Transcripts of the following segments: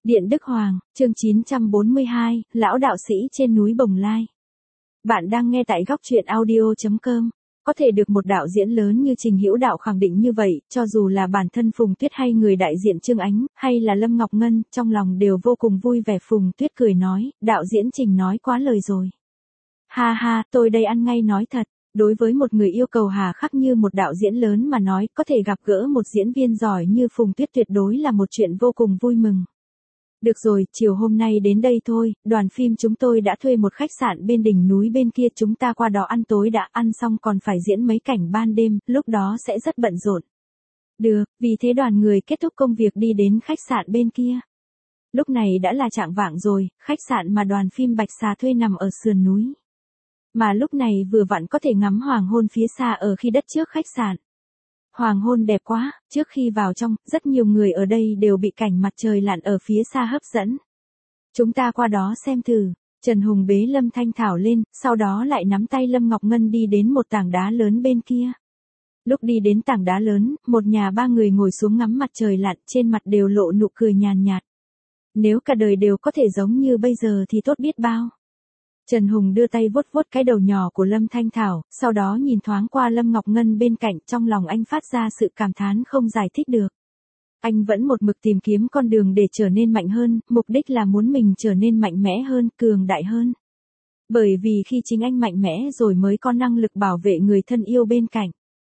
Điện Đức Hoàng, chương 942, Lão đạo sĩ trên núi Bồng Lai. Bạn đang nghe tại góc truyện audio.com. Có thể được một đạo diễn lớn như Trình Hữu Đạo khẳng định như vậy, cho dù là bản thân Phùng Tuyết hay người đại diện Trương Ánh, hay là Lâm Ngọc Ngân, trong lòng đều vô cùng vui vẻ. Phùng Tuyết cười nói, đạo diễn Trình nói quá lời rồi. Ha ha, tôi đây ăn ngay nói thật. Đối với một người yêu cầu hà khắc như một đạo diễn lớn mà nói, có thể gặp gỡ một diễn viên giỏi như Phùng Tuyết tuyệt đối là một chuyện vô cùng vui mừng. Được rồi, chiều hôm nay đến đây thôi, đoàn phim chúng tôi đã thuê một khách sạn bên đỉnh núi bên kia, chúng ta qua đó ăn tối đã, ăn xong còn phải diễn mấy cảnh ban đêm, lúc đó sẽ rất bận rộn. Được, vì thế đoàn người kết thúc công việc đi đến khách sạn bên kia. Lúc này đã là chạng vạng rồi, khách sạn mà đoàn phim Bạch Xà thuê nằm ở sườn núi. Mà lúc này vừa vặn có thể ngắm hoàng hôn phía xa ở khi đất trước khách sạn. Hoàng hôn đẹp quá, trước khi vào trong, rất nhiều người ở đây đều bị cảnh mặt trời lặn ở phía xa hấp dẫn. Chúng ta qua đó xem thử. Trần Hùng bế Lâm Thanh Thảo lên, sau đó lại nắm tay Lâm Ngọc Ngân đi đến một tảng đá lớn bên kia. Lúc đi đến tảng đá lớn, một nhà ba người ngồi xuống ngắm mặt trời lặn, trên mặt đều lộ nụ cười nhàn nhạt. Nếu cả đời đều có thể giống như bây giờ thì tốt biết bao. Trần Hùng đưa tay vuốt vuốt cái đầu nhỏ của Lâm Thanh Thảo, sau đó nhìn thoáng qua Lâm Ngọc Ngân bên cạnh, trong lòng anh phát ra sự cảm thán không giải thích được. Anh vẫn một mực tìm kiếm con đường để trở nên mạnh hơn, mục đích là muốn mình trở nên mạnh mẽ hơn, cường đại hơn. Bởi vì khi chính anh mạnh mẽ rồi mới có năng lực bảo vệ người thân yêu bên cạnh.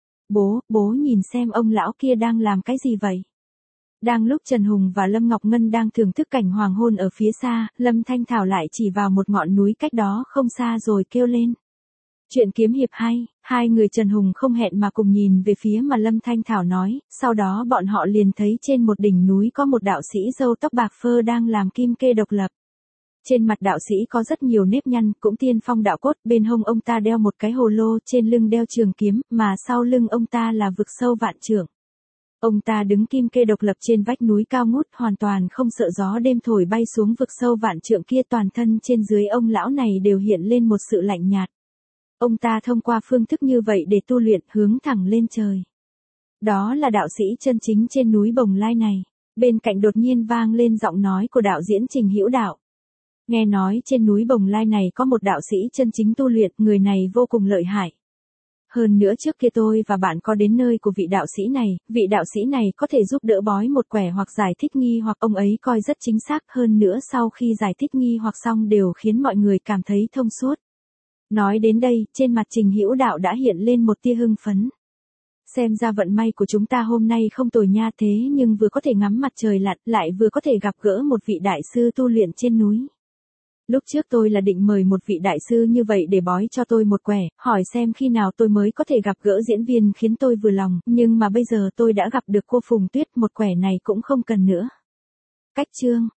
Bố nhìn xem ông lão kia đang làm cái gì vậy? Đang lúc Trần Hùng và Lâm Ngọc Ngân đang thưởng thức cảnh hoàng hôn ở phía xa, Lâm Thanh Thảo lại chỉ vào một ngọn núi cách đó không xa rồi kêu lên. Chuyện kiếm hiệp hay, hai người Trần Hùng không hẹn mà cùng nhìn về phía mà Lâm Thanh Thảo nói, sau đó bọn họ liền thấy trên một đỉnh núi có một đạo sĩ râu tóc bạc phơ đang làm kim kê độc lập. Trên mặt đạo sĩ có rất nhiều nếp nhăn, cũng tiên phong đạo cốt, bên hông ông ta đeo một cái hồ lô, trên lưng đeo trường kiếm, mà sau lưng ông ta là vực sâu vạn trượng. Ông ta đứng kim kê độc lập trên vách núi cao ngút, hoàn toàn không sợ gió đêm thổi bay xuống vực sâu vạn trượng kia, toàn thân trên dưới ông lão này đều hiện lên một sự lạnh nhạt. Ông ta thông qua phương thức như vậy để tu luyện, hướng thẳng lên trời. Đó là đạo sĩ chân chính trên núi Bồng Lai này. Bên cạnh đột nhiên vang lên giọng nói của đạo diễn Trình Hữu Đạo. Nghe nói trên núi Bồng Lai này có một đạo sĩ chân chính tu luyện, người này vô cùng lợi hại. Hơn nữa trước kia tôi và bạn có đến nơi của vị đạo sĩ này có thể giúp đỡ bói một quẻ hoặc giải thích nghi hoặc, ông ấy coi rất chính xác, hơn nữa sau khi giải thích nghi hoặc xong đều khiến mọi người cảm thấy thông suốt. Nói đến đây, trên mặt Trình Hữu Đạo đã hiện lên một tia hưng phấn. Xem ra vận may của chúng ta hôm nay không tồi nha, thế nhưng vừa có thể ngắm mặt trời lặn, lại vừa có thể gặp gỡ một vị đại sư tu luyện trên núi. Lúc trước tôi là định mời một vị đại sư như vậy để bói cho tôi một quẻ, hỏi xem khi nào tôi mới có thể gặp gỡ diễn viên khiến tôi vừa lòng, nhưng mà bây giờ tôi đã gặp được cô Phùng Tuyết, một quẻ này cũng không cần nữa. Cách chương